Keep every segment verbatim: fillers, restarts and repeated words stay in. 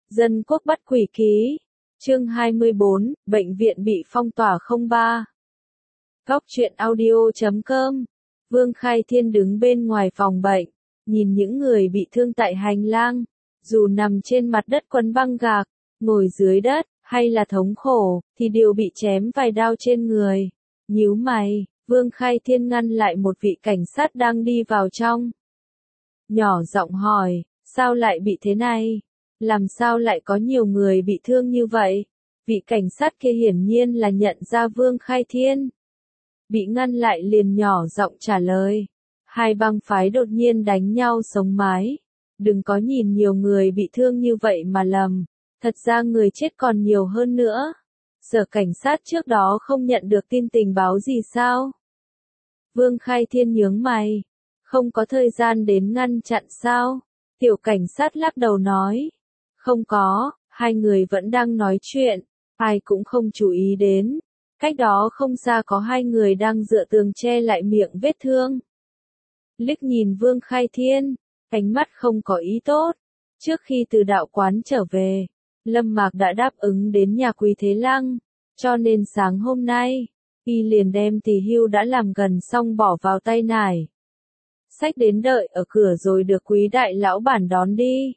Dân quốc bắt quỷ ký. Chương hai mươi bốn, bệnh viện bị phong tỏa không ba. Góc truyện audio chấm com. Vương Khai Thiên đứng bên ngoài phòng bệnh, nhìn những người bị thương tại hành lang, dù nằm trên mặt đất quấn băng gạc, ngồi dưới đất, hay là thống khổ, thì đều bị chém vài đao trên người. Nhíu mày, Vương Khai Thiên ngăn lại một vị cảnh sát đang đi vào trong. Nhỏ giọng hỏi, sao lại bị thế này? Làm sao lại có nhiều người bị thương như vậy? Vị cảnh sát kia hiển nhiên là nhận ra Vương Khai Thiên. Bị ngăn lại liền nhỏ giọng trả lời. Hai bang phái đột nhiên đánh nhau sống mái. Đừng có nhìn nhiều người bị thương như vậy mà lầm. Thật ra người chết còn nhiều hơn nữa. Sở cảnh sát trước đó không nhận được tin tình báo gì sao? Vương Khai Thiên nhướng mày. Không có thời gian đến ngăn chặn sao? Tiểu cảnh sát lắc đầu nói. Không có, hai người vẫn đang nói chuyện, ai cũng không chú ý đến. Cách đó không xa có hai người đang dựa tường che lại miệng vết thương. Liếc nhìn Vương Khai Thiên, ánh mắt không có ý tốt. Trước khi từ đạo quán trở về, Lâm Mạc đã đáp ứng đến nhà Quý Thế Lăng, cho nên sáng hôm nay, y liền đem tỷ hưu đã làm gần xong bỏ vào tay nải. Xách đến đợi ở cửa rồi được Quý đại lão bản đón đi.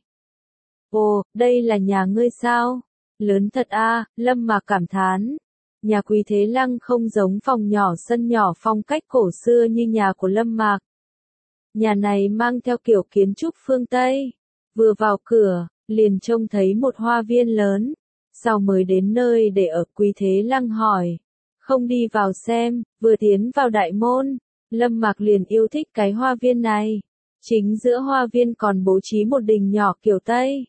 Ồ, đây là nhà ngươi sao? Lớn thật a, Lâm Mạc cảm thán. Nhà Quý Thế Lăng không giống phòng nhỏ sân nhỏ phong cách cổ xưa như nhà của Lâm Mạc. Nhà này mang theo kiểu kiến trúc phương Tây. Vừa vào cửa, liền trông thấy một hoa viên lớn. Sau mới đến nơi để ở, Quý Thế Lăng hỏi. Không đi vào xem, vừa tiến vào đại môn, Lâm Mạc liền yêu thích cái hoa viên này. Chính giữa hoa viên còn bố trí một đình nhỏ kiểu Tây.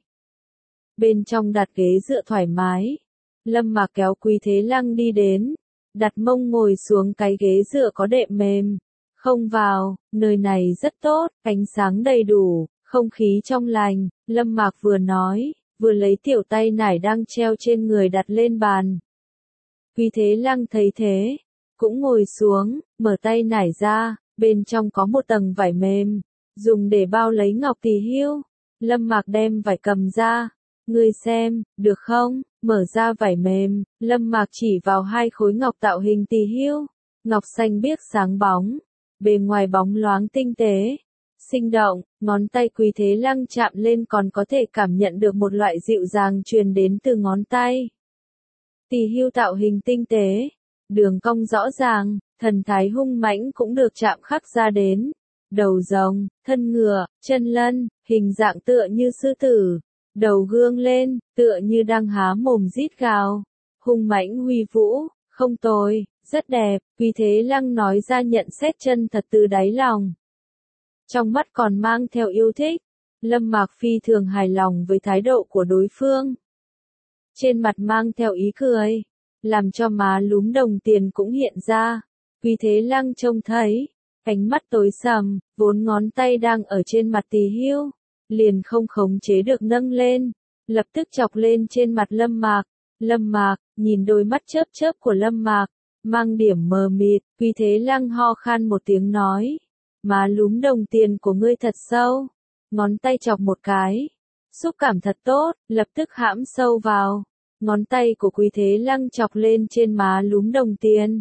Bên trong đặt ghế dựa thoải mái. Lâm Mạc kéo Quý Thế Lăng đi đến, đặt mông ngồi xuống cái ghế dựa có đệm mềm. Không vào, nơi này rất tốt, ánh sáng đầy đủ, không khí trong lành, Lâm Mạc vừa nói, vừa lấy tiểu tay nải đang treo trên người đặt lên bàn. Quý Thế Lăng thấy thế, cũng ngồi xuống, mở tay nải ra, bên trong có một tầng vải mềm, dùng để bao lấy ngọc tỷ hưu. Lâm Mạc đem vải cầm ra. Ngươi xem, được không? Mở ra vải mềm, Lâm Mạc chỉ vào hai khối ngọc tạo hình tỳ hưu. Ngọc xanh biếc sáng bóng, bề ngoài bóng loáng tinh tế, sinh động, ngón tay Quý Thế Lăng chạm lên còn có thể cảm nhận được một loại dịu dàng truyền đến từ ngón tay. Tỳ hưu tạo hình tinh tế, đường cong rõ ràng, thần thái hung mãnh cũng được chạm khắc ra đến. Đầu rồng, thân ngựa, chân lân, hình dạng tựa như sư tử. Đầu gương lên, tựa như đang há mồm rít gào. Hung mãnh huy vũ, không tồi, rất đẹp, Quý Thế Lăng nói ra nhận xét chân thật từ đáy lòng. Trong mắt còn mang theo yêu thích, Lâm Mạc phi thường hài lòng với thái độ của đối phương. Trên mặt mang theo ý cười, làm cho má lúm đồng tiền cũng hiện ra. Quý Thế Lăng trông thấy, ánh mắt tối sầm, vốn ngón tay đang ở trên mặt tỳ hưu. Liền không khống chế được nâng lên, lập tức chọc lên trên mặt Lâm Mạc. Lâm Mạc, nhìn đôi mắt chớp chớp của Lâm Mạc, mang điểm mờ mịt, Quý Thế Lăng ho khan một tiếng nói. Má lúm đồng tiền của ngươi thật sâu, ngón tay chọc một cái, xúc cảm thật tốt, lập tức hãm sâu vào. Ngón tay của Quý Thế Lăng chọc lên trên má lúm đồng tiền.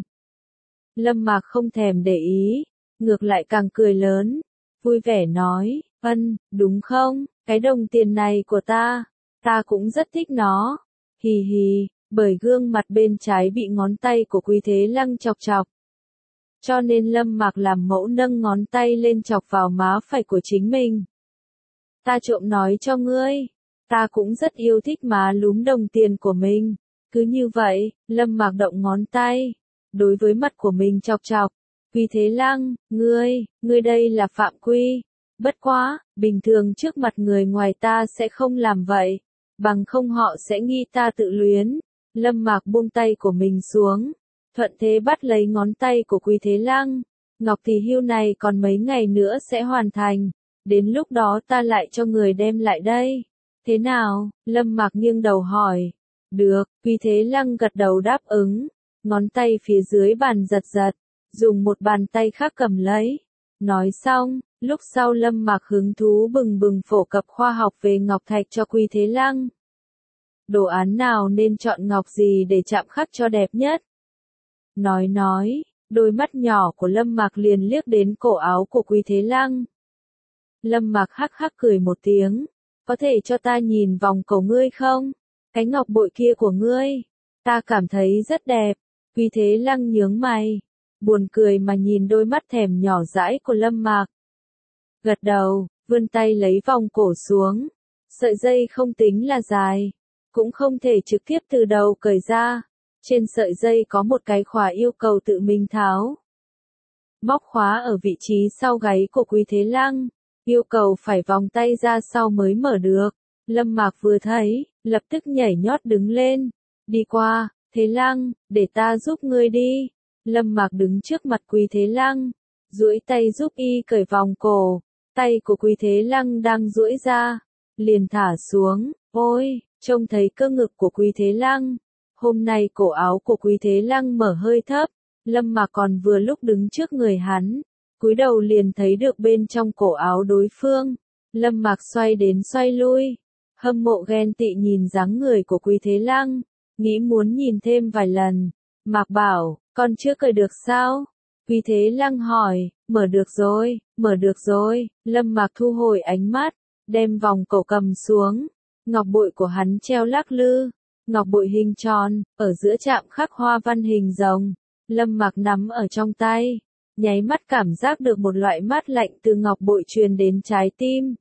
Lâm Mạc không thèm để ý, ngược lại càng cười lớn, vui vẻ nói. Ân, đúng không, cái đồng tiền này của ta, ta cũng rất thích nó. Hì hì, bởi gương mặt bên trái bị ngón tay của Quý Thế Lăng chọc chọc. Cho nên Lâm Mạc làm mẫu nâng ngón tay lên chọc vào má phải của chính mình. Ta trộm nói cho ngươi, ta cũng rất yêu thích má lúm đồng tiền của mình. Cứ như vậy, Lâm Mạc động ngón tay, đối với mặt của mình chọc chọc. Quý Thế Lăng, ngươi, ngươi đây là phạm quy. Bất quá, bình thường trước mặt người ngoài ta sẽ không làm vậy, bằng không họ sẽ nghi ta tự luyến. Lâm Mạc buông tay của mình xuống, thuận thế bắt lấy ngón tay của Quý Thế Lăng. Ngọc tỷ hưu này còn mấy ngày nữa sẽ hoàn thành, đến lúc đó ta lại cho người đem lại đây. Thế nào? Lâm Mạc nghiêng đầu hỏi. Được, Quý Thế Lăng gật đầu đáp ứng, ngón tay phía dưới bàn giật giật, dùng một bàn tay khác cầm lấy. Nói xong, lúc sau Lâm Mạc hứng thú bừng bừng phổ cập khoa học về ngọc thạch cho Quý Thế Lăng. đồ án nào nên chọn ngọc gì để chạm khắc cho đẹp nhất. Nói nói, đôi mắt nhỏ của Lâm Mạc liền liếc đến cổ áo của Quý Thế Lăng. Lâm Mạc hắc hắc cười một tiếng, có thể cho ta nhìn vòng cổ ngươi không? Cái ngọc bội kia của ngươi, ta cảm thấy rất đẹp. Quý Thế Lăng nhướng mày, buồn cười mà nhìn đôi mắt thèm nhỏ dãi của Lâm Mạc. Gật đầu, vươn tay lấy vòng cổ xuống. Sợi dây không tính là dài, cũng không thể trực tiếp từ đầu cởi ra. Trên sợi dây có một cái khóa yêu cầu tự mình tháo. Móc khóa ở vị trí sau gáy của Quý Thế Lăng, yêu cầu phải vòng tay ra sau mới mở được. Lâm Mạc vừa thấy, lập tức nhảy nhót đứng lên, đi qua, Thế Lăng, để ta giúp ngươi đi. Lâm Mạc đứng trước mặt Quý Thế Lăng, duỗi tay giúp y cởi vòng cổ. Tay của Quý Thế Lăng đang duỗi ra, liền thả xuống. Ôi, trông thấy cơ ngực của Quý Thế Lăng. Hôm nay cổ áo của Quý Thế Lăng mở hơi thấp, Lâm Mạc còn vừa lúc đứng trước người hắn, cúi đầu liền thấy được bên trong cổ áo đối phương. Lâm Mạc xoay đến xoay lui, hâm mộ ghen tị nhìn dáng người của Quý Thế Lăng, nghĩ muốn nhìn thêm vài lần. Mạc bảo, con chưa cởi được sao? Quý Thế Lăng hỏi, mở được rồi, mở được rồi. Lâm Mạc thu hồi ánh mắt, đem vòng cổ cầm xuống, ngọc bội của hắn treo lắc lư. Ngọc bội hình tròn, ở giữa chạm khắc hoa văn hình rồng. Lâm Mạc nắm ở trong tay, nháy mắt cảm giác được một loại mát lạnh từ ngọc bội truyền đến trái tim.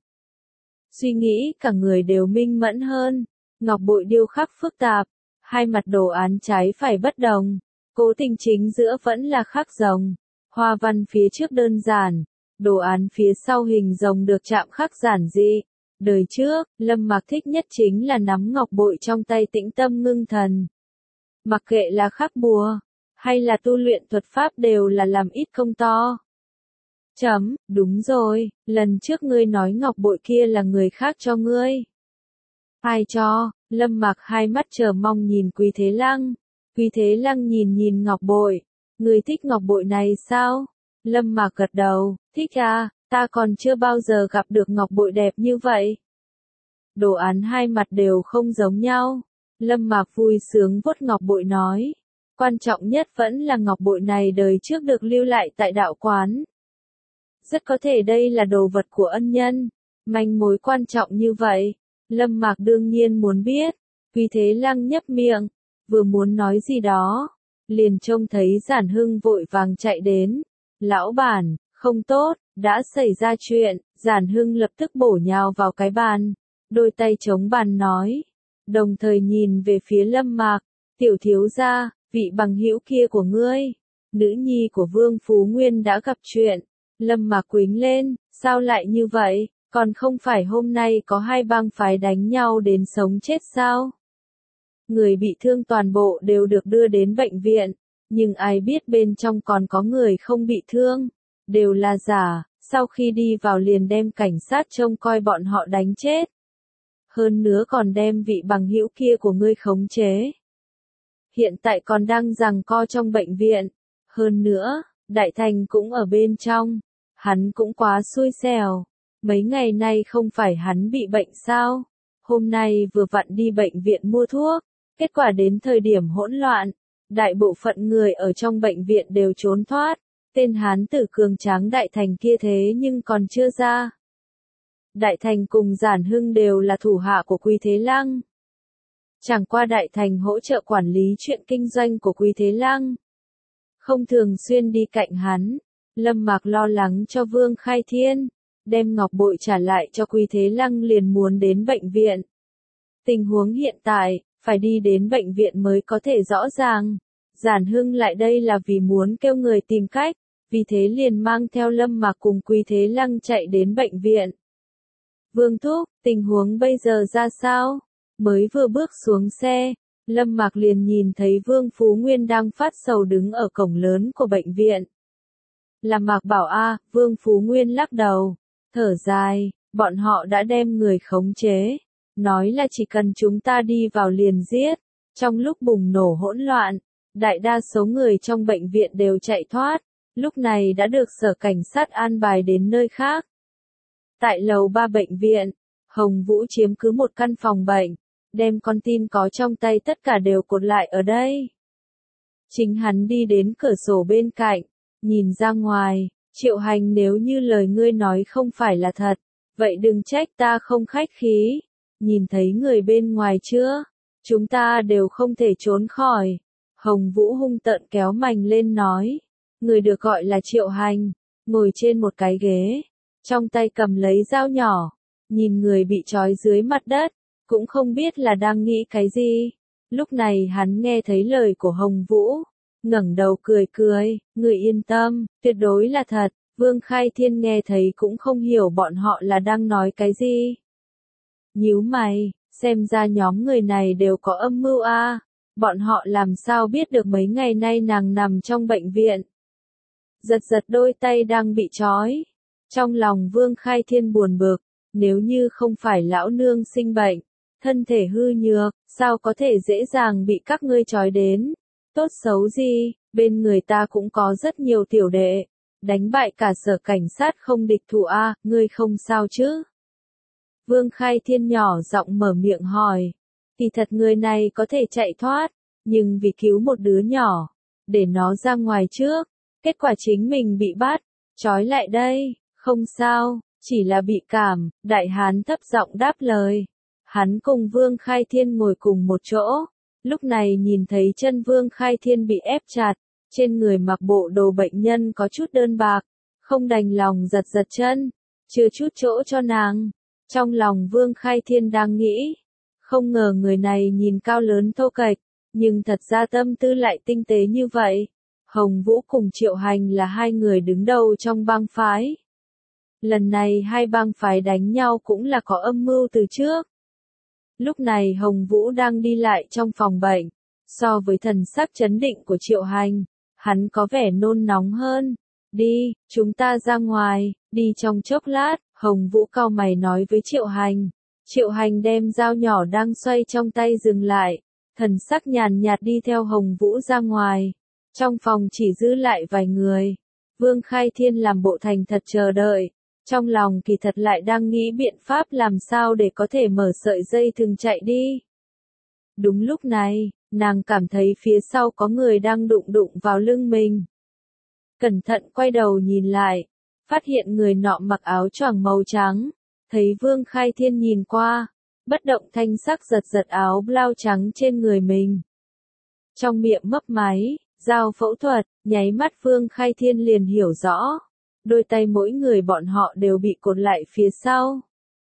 Suy nghĩ cả người đều minh mẫn hơn. Ngọc bội điêu khắc phức tạp, hai mặt đồ án trái phải bất đồng, cố tình chính giữa vẫn là khắc rồng. Hoa văn phía trước đơn giản, đồ án phía sau hình rồng được chạm khắc giản dị. Đời trước, Lâm Mạc thích nhất chính là nắm ngọc bội trong tay tĩnh tâm ngưng thần. Mặc kệ là khắc bùa, hay là tu luyện thuật pháp đều là làm ít công to. Chấm, đúng rồi, lần trước ngươi nói ngọc bội kia là người khác cho ngươi. Ai cho? Lâm Mạc hai mắt chờ mong nhìn Quý Thế Lăng. Quý Thế Lăng nhìn nhìn ngọc bội. Ngươi thích ngọc bội này sao? Lâm Mạc gật đầu, thích à, ta còn chưa bao giờ gặp được ngọc bội đẹp như vậy. Đồ án hai mặt đều không giống nhau. Lâm Mạc vui sướng vuốt ngọc bội nói. Quan trọng nhất vẫn là ngọc bội này đời trước được lưu lại tại đạo quán. Rất có thể đây là đồ vật của ân nhân. Manh mối quan trọng như vậy, Lâm Mạc đương nhiên muốn biết. Quý Thế Lăng nhấp miệng, vừa muốn nói gì đó, liền trông thấy Giản Hưng vội vàng chạy đến. Lão bản, không tốt, đã xảy ra chuyện. Giản Hưng lập tức bổ nhào vào cái bàn, đôi tay chống bàn nói, đồng thời nhìn về phía Lâm Mạc. Tiểu thiếu gia, vị bằng hữu kia của ngươi, nữ nhi của Vương Phú Nguyên đã gặp chuyện. Lâm Mạc quĩnh lên, sao lại như vậy, còn không phải hôm nay có hai bang phái đánh nhau đến sống chết sao? Người bị thương toàn bộ đều được đưa đến bệnh viện, nhưng ai biết bên trong còn có người không bị thương, đều là giả, sau khi đi vào liền đem cảnh sát trông coi bọn họ đánh chết. Hơn nữa còn đem vị bằng hữu kia của ngươi khống chế. Hiện tại còn đang giằng co trong bệnh viện. Hơn nữa, Đại Thành cũng ở bên trong. Hắn cũng quá xui xẻo. Mấy ngày nay không phải hắn bị bệnh sao? Hôm nay vừa vặn đi bệnh viện mua thuốc. Kết quả đến thời điểm hỗn loạn, đại bộ phận người ở trong bệnh viện đều trốn thoát. Tên hán tử cường tráng Đại Thành kia thế nhưng còn chưa ra. Đại Thành cùng Giản Hưng đều là thủ hạ của Quý Thế Lăng. Chẳng qua Đại Thành hỗ trợ quản lý chuyện kinh doanh của Quý Thế Lăng, không thường xuyên đi cạnh hắn. Lâm Mạc lo lắng cho Vương Khai Thiên, đem ngọc bội trả lại cho Quý Thế Lăng liền muốn đến bệnh viện. Tình huống hiện tại, phải đi đến bệnh viện mới có thể rõ ràng. Giản Hưng lại đây là vì muốn kêu người tìm cách, vì thế liền mang theo Lâm Mạc cùng Quý Thế Lăng chạy đến bệnh viện. Vương thúc, tình huống bây giờ ra sao? Mới vừa bước xuống xe, Lâm Mạc liền nhìn thấy Vương Phú Nguyên đang phát sầu đứng ở cổng lớn của bệnh viện. Là Mạc bảo a, Vương Phú Nguyên lắc đầu, thở dài, bọn họ đã đem người khống chế, nói là chỉ cần chúng ta đi vào liền giết. Trong lúc bùng nổ hỗn loạn, đại đa số người trong bệnh viện đều chạy thoát, lúc này đã được sở cảnh sát an bài đến nơi khác. Tại lầu ba bệnh viện, Hồng Vũ chiếm cứ một căn phòng bệnh, đem con tin có trong tay tất cả đều cột lại ở đây. Chính hắn đi đến cửa sổ bên cạnh, nhìn ra ngoài, Triệu Hành nếu như lời ngươi nói không phải là thật, vậy đừng trách ta không khách khí, nhìn thấy người bên ngoài chưa, chúng ta đều không thể trốn khỏi. Hồng Vũ hung tợn kéo mành lên nói, người được gọi là Triệu Hành, ngồi trên một cái ghế, trong tay cầm lấy dao nhỏ, nhìn người bị trói dưới mặt đất, cũng không biết là đang nghĩ cái gì. Lúc này hắn nghe thấy lời của Hồng Vũ, ngẩng đầu cười cười, người yên tâm, tuyệt đối là thật. Vương Khai Thiên nghe thấy cũng không hiểu bọn họ là đang nói cái gì. Nhíu mày, xem ra nhóm người này đều có âm mưu a. À. Bọn họ làm sao biết được mấy ngày nay nàng nằm trong bệnh viện. Giật giật đôi tay đang bị trói. Trong lòng Vương Khai Thiên buồn bực, nếu như không phải lão nương sinh bệnh, thân thể hư nhược, sao có thể dễ dàng bị các ngươi trói đến. Tốt xấu gì, bên người ta cũng có rất nhiều tiểu đệ. Đánh bại cả sở cảnh sát không địch thủ a, à, ngươi không sao chứ? Vương Khai Thiên nhỏ giọng mở miệng hỏi. Thì thật người này có thể chạy thoát, nhưng vì cứu một đứa nhỏ, để nó ra ngoài trước, kết quả chính mình bị bắt, trói lại đây, không sao, chỉ là bị cảm, đại hán thấp giọng đáp lời. Hắn cùng Vương Khai Thiên ngồi cùng một chỗ, lúc này nhìn thấy chân Vương Khai Thiên bị ép chặt. Trên người mặc bộ đồ bệnh nhân có chút đơn bạc, không đành lòng giật giật chân, chưa chút chỗ cho nàng. Trong lòng Vương Khai Thiên đang nghĩ, không ngờ người này nhìn cao lớn thô kệch, nhưng thật ra tâm tư lại tinh tế như vậy. Hồng Vũ cùng Triệu Hành là hai người đứng đầu trong bang phái. Lần này hai bang phái đánh nhau cũng là có âm mưu từ trước. Lúc này Hồng Vũ đang đi lại trong phòng bệnh, so với thần sắc chấn định của Triệu Hành. Hắn có vẻ nôn nóng hơn. Đi, chúng ta ra ngoài, đi trong chốc lát, Hồng Vũ cau mày nói với Triệu Hành. Triệu Hành đem dao nhỏ đang xoay trong tay dừng lại, thần sắc nhàn nhạt đi theo Hồng Vũ ra ngoài. Trong phòng chỉ giữ lại vài người. Vương Khai Thiên làm bộ thành thật chờ đợi, trong lòng kỳ thật lại đang nghĩ biện pháp làm sao để có thể mở sợi dây thừng chạy đi. Đúng lúc này, nàng cảm thấy phía sau có người đang đụng đụng vào lưng mình. Cẩn thận quay đầu nhìn lại, phát hiện người nọ mặc áo choàng màu trắng, thấy Vương Khai Thiên nhìn qua, bất động thanh sắc giật giật áo blau trắng trên người mình. Trong miệng mấp máy, dao phẫu thuật, nháy mắt Vương Khai Thiên liền hiểu rõ, đôi tay mỗi người bọn họ đều bị cột lại phía sau.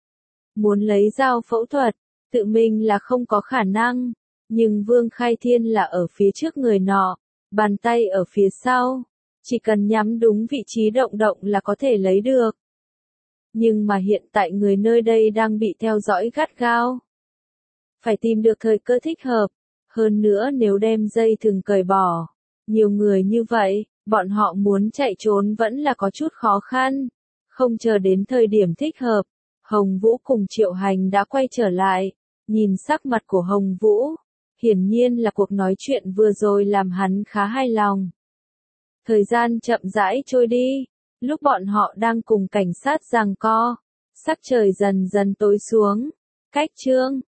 Muốn lấy dao phẫu thuật, tự mình là không có khả năng. Nhưng Vương Khai Thiên là ở phía trước người nọ, bàn tay ở phía sau, chỉ cần nhắm đúng vị trí động động là có thể lấy được. Nhưng mà hiện tại người nơi đây đang bị theo dõi gắt gao. Phải tìm được thời cơ thích hợp, hơn nữa nếu đem dây thừng cởi bỏ, nhiều người như vậy, bọn họ muốn chạy trốn vẫn là có chút khó khăn. Không chờ đến thời điểm thích hợp, Hồng Vũ cùng Triệu Hành đã quay trở lại, nhìn sắc mặt của Hồng Vũ. Hiển nhiên là cuộc nói chuyện vừa rồi làm hắn khá hài lòng. Thời gian chậm rãi trôi đi, lúc bọn họ đang cùng cảnh sát giằng co, sắc trời dần dần tối xuống. Cách chương